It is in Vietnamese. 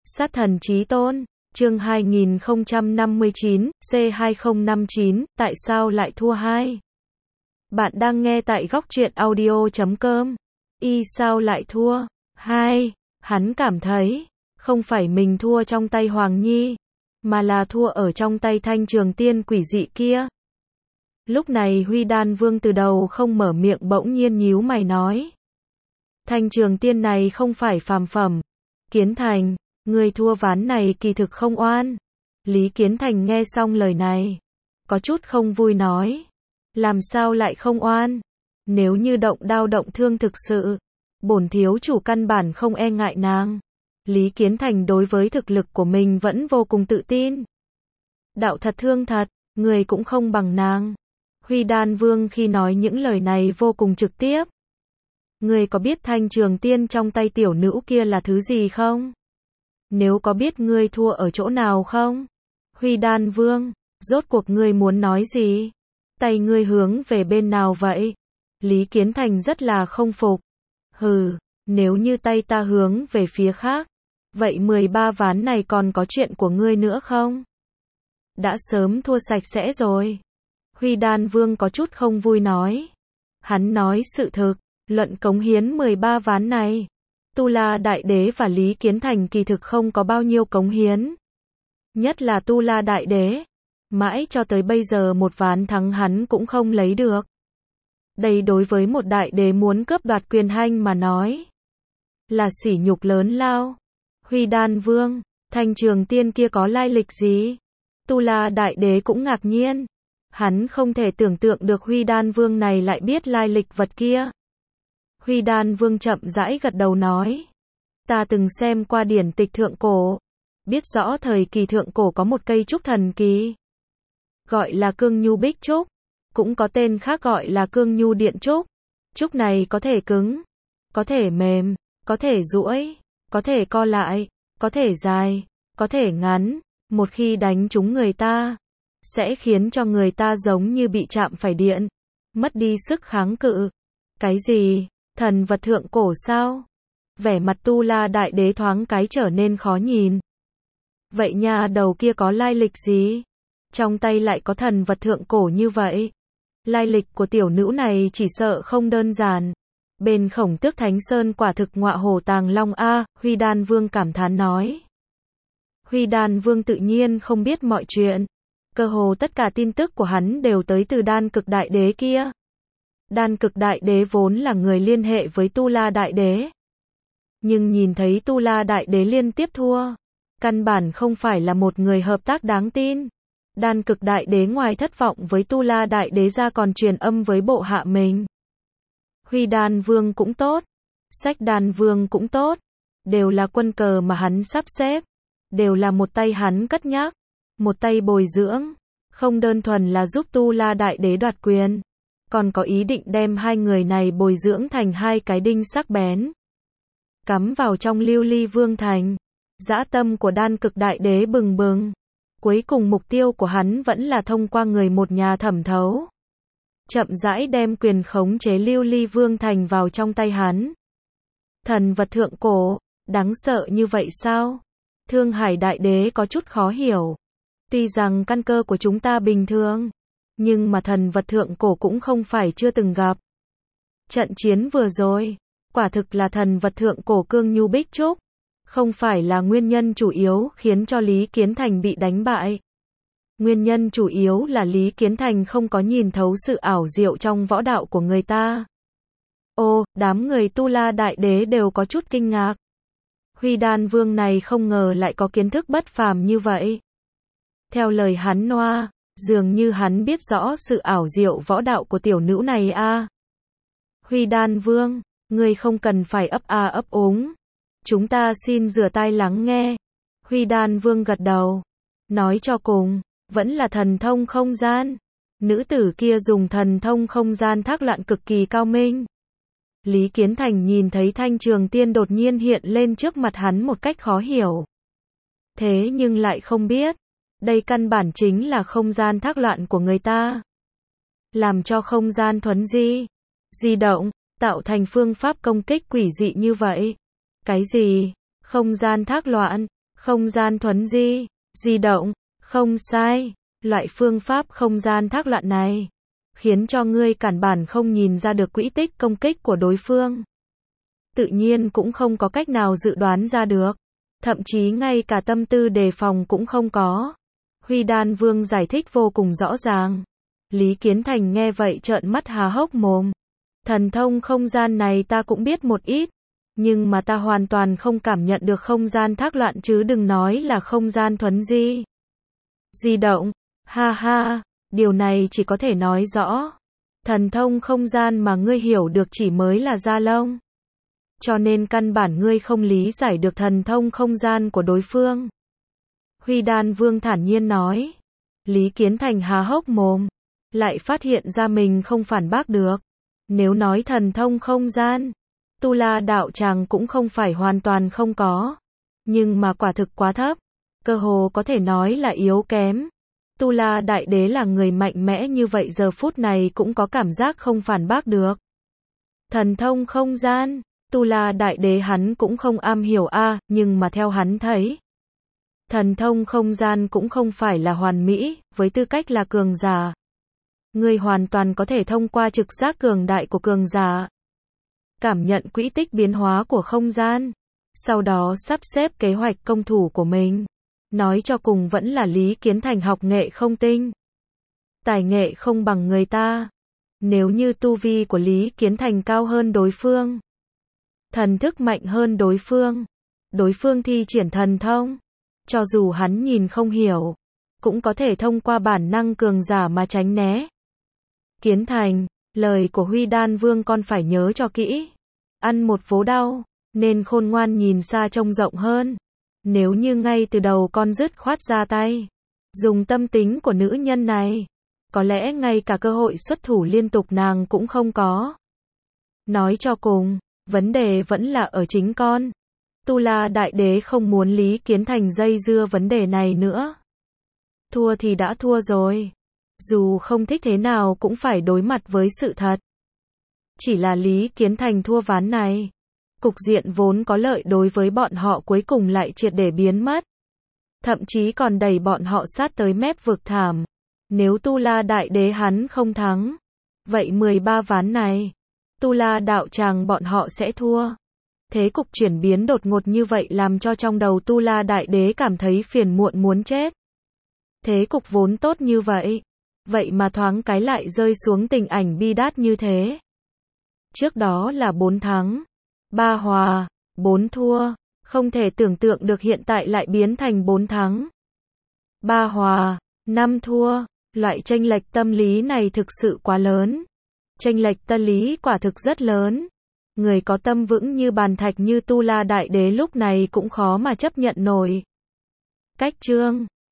Sát thần chí tôn, chương 2059, C2059, tại sao lại thua 2? Bạn đang nghe tại góc truyện audio.com. Y sao lại thua? 2, hắn cảm thấy, không phải mình thua trong tay Hoàng Nhi, mà là thua ở trong tay Thanh Trường Tiên quỷ dị kia. Lúc này Huy Đan Vương từ đầu không mở miệng bỗng nhiên nhíu mày nói. Thanh Trường Tiên này không phải phàm phẩm. Kiến Thành, người thua ván này kỳ thực không oan. Lý Kiến Thành nghe xong lời này, có chút không vui nói. Làm sao lại không oan? Nếu như động đao động thương thực sự, bổn thiếu chủ căn bản không e ngại nàng. Lý Kiến Thành đối với thực lực của mình vẫn vô cùng tự tin. Đạo thật thương thật, người cũng không bằng nàng. Huy Đan Vương khi nói những lời này vô cùng trực tiếp. Người có biết Thanh Trường Tiên trong tay tiểu nữ kia là thứ gì không? Nếu có biết ngươi thua ở chỗ nào không? Huy Đan Vương, rốt cuộc ngươi muốn nói gì? Tay ngươi hướng về bên nào vậy? Lý Kiến Thành rất là không phục. Hừ, nếu như tay ta hướng về phía khác, vậy 13 ván này còn có chuyện của ngươi nữa không? Đã sớm thua sạch sẽ rồi. Huy Đan Vương có chút không vui nói. Hắn nói sự thực, luận cống hiến 13 ván này, Tu La Đại Đế và Lý Kiến Thành kỳ thực không có bao nhiêu cống hiến. Nhất là Tu La Đại Đế, mãi cho tới bây giờ một ván thắng hắn cũng không lấy được. Đây đối với một đại đế muốn cướp đoạt quyền hành mà nói, là sỉ nhục lớn lao. Huy Đan Vương, Thanh Trường Tiên kia có lai lịch gì? Tu La Đại Đế cũng ngạc nhiên. Hắn không thể tưởng tượng được Huy Đan Vương này lại biết lai lịch vật kia. Huy Đan Vương chậm rãi gật đầu nói. Ta từng xem qua điển tịch thượng cổ, biết rõ thời kỳ thượng cổ có một cây trúc thần kỳ, gọi là Cương Nhu Bích Trúc, cũng có tên khác gọi là Cương Nhu Điện Trúc. Trúc này có thể cứng, có thể mềm, có thể duỗi, có thể co lại, có thể dài, có thể ngắn. Một khi đánh trúng người ta, sẽ khiến cho người ta giống như bị chạm phải điện, mất đi sức kháng cự. Cái gì? Thần vật thượng cổ sao? Vẻ mặt Tu La Đại Đế thoáng cái trở nên khó nhìn. Vậy nhà đầu kia có lai lịch gì? Trong tay lại có thần vật thượng cổ như vậy. Lai lịch của tiểu nữ này chỉ sợ không đơn giản. Bên Khổng Tước Thánh Sơn quả thực ngọa hổ tàng long a, Huy Đan Vương cảm thán nói. Huy Đan Vương tự nhiên không biết mọi chuyện. Cơ hồ tất cả tin tức của hắn đều tới từ Đan Cực Đại Đế kia. Đan Cực Đại Đế vốn là người liên hệ với Tu La Đại Đế. Nhưng nhìn thấy Tu La Đại Đế liên tiếp thua, căn bản không phải là một người hợp tác đáng tin. Đan Cực Đại Đế ngoài thất vọng với Tu La Đại Đế ra còn truyền âm với bộ hạ mình. Huy Đan Vương cũng tốt, Sách Đan Vương cũng tốt, đều là quân cờ mà hắn sắp xếp, đều là một tay hắn cất nhắc, một tay bồi dưỡng, không đơn thuần là giúp Tu La Đại Đế đoạt quyền, còn có ý định đem hai người này bồi dưỡng thành hai cái đinh sắc bén, cắm vào trong Lưu Ly Vương thành. Dã tâm của Đan Cực Đại Đế bừng bừng. Cuối cùng mục tiêu của hắn vẫn là thông qua người một nhà thẩm thấu, chậm rãi đem quyền khống chế Lưu Ly Vương thành vào trong tay hắn. Thần vật thượng cổ, đáng sợ như vậy sao? Thương Hải Đại Đế có chút khó hiểu. Tuy rằng căn cơ của chúng ta bình thường, nhưng mà thần vật thượng cổ cũng không phải chưa từng gặp. Trận chiến vừa rồi, quả thực là thần vật thượng cổ Cương Nhu Bích Trúc, không phải là nguyên nhân chủ yếu khiến cho Lý Kiến Thành bị đánh bại. Nguyên nhân chủ yếu là Lý Kiến Thành không có nhìn thấu sự ảo diệu trong võ đạo của người ta. Ô, đám người Tu La Đại Đế đều có chút kinh ngạc. Huy Đan Vương này không ngờ lại có kiến thức bất phàm như vậy. Theo lời hắn noa, dường như hắn biết rõ sự ảo diệu võ đạo của tiểu nữ này a. Huy Đan Vương, ngươi không cần phải ấp a ấp úng. Chúng ta xin rửa tai lắng nghe. Huy Đan Vương gật đầu. Nói cho cùng, vẫn là thần thông không gian. Nữ tử kia dùng thần thông không gian thác loạn cực kỳ cao minh. Lý Kiến Thành nhìn thấy Thanh Trường Tiên đột nhiên hiện lên trước mặt hắn một cách khó hiểu. Thế nhưng lại không biết, đây căn bản chính là không gian thác loạn của người ta. Làm cho không gian thuấn di động, tạo thành phương pháp công kích quỷ dị như vậy. Cái gì? Không gian thác loạn? Không gian thuấn di động, không sai. Loại phương pháp không gian thác loạn này khiến cho ngươi căn bản không nhìn ra được quỹ tích công kích của đối phương. Tự nhiên cũng không có cách nào dự đoán ra được. Thậm chí ngay cả tâm tư đề phòng cũng không có. Huy Đan Vương giải thích vô cùng rõ ràng. Lý Kiến Thành nghe vậy trợn mắt há hốc mồm. Thần thông không gian này ta cũng biết một ít. Nhưng mà ta hoàn toàn không cảm nhận được không gian thác loạn chứ đừng nói là không gian thuấn di động. Ha ha, điều này chỉ có thể nói rõ. Thần thông không gian mà ngươi hiểu được chỉ mới là da lông. Cho nên căn bản ngươi không lý giải được thần thông không gian của đối phương. Huy Đan Vương thản nhiên nói. Lý Kiến Thành há hốc mồm. Lại phát hiện ra mình không phản bác được. Nếu nói thần thông không gian, Tu La đạo tràng cũng không phải hoàn toàn không có. Nhưng mà quả thực quá thấp. Cơ hồ có thể nói là yếu kém. Tu La Đại Đế là người mạnh mẽ như vậy giờ phút này cũng có cảm giác không phản bác được. Thần thông không gian, Tu La Đại Đế hắn cũng không am hiểu nhưng mà theo hắn thấy, thần thông không gian cũng không phải là hoàn mỹ, với tư cách là cường giả. Ngươi hoàn toàn có thể thông qua trực giác cường đại của cường giả, cảm nhận quỹ tích biến hóa của không gian, sau đó sắp xếp kế hoạch công thủ của mình. Nói cho cùng vẫn là Lý Kiến Thành học nghệ không tinh. Tài nghệ không bằng người ta. Nếu như tu vi của Lý Kiến Thành cao hơn đối phương, thần thức mạnh hơn đối phương thi triển thần thông, cho dù hắn nhìn không hiểu, cũng có thể thông qua bản năng cường giả mà tránh né. Kiến Thành, lời của Huy Đan Vương con phải nhớ cho kỹ. Ăn một vố đau, nên khôn ngoan nhìn xa trông rộng hơn. Nếu như ngay từ đầu con dứt khoát ra tay, dùng tâm tính của nữ nhân này, có lẽ ngay cả cơ hội xuất thủ liên tục nàng cũng không có. Nói cho cùng, vấn đề vẫn là ở chính con. Tu La Đại Đế không muốn Lý Kiến Thành dây dưa vấn đề này nữa. Thua thì đã thua rồi. Dù không thích thế nào cũng phải đối mặt với sự thật. Chỉ là Lý Kiến Thành thua ván này. Cục diện vốn có lợi đối với bọn họ cuối cùng lại triệt để biến mất. Thậm chí còn đẩy bọn họ sát tới mép vực thảm. Nếu Tu La Đại Đế hắn không thắng, vậy 13 ván này, Tu La đạo tràng bọn họ sẽ thua. Thế cục chuyển biến đột ngột như vậy làm cho trong đầu Tu La Đại Đế cảm thấy phiền muộn muốn chết. Thế cục vốn tốt như vậy, vậy mà thoáng cái lại rơi xuống tình ảnh bi đát như thế. Trước đó là 4 thắng, 3 hòa, 4 thua, không thể tưởng tượng được hiện tại lại biến thành 4 thắng, 3 hòa, 5 thua, loại chênh lệch tâm lý này thực sự quá lớn. Chênh lệch tâm lý quả thực rất lớn. Người có tâm vững như bàn thạch như Tu La Đại Đế lúc này cũng khó mà chấp nhận nổi. Cách chương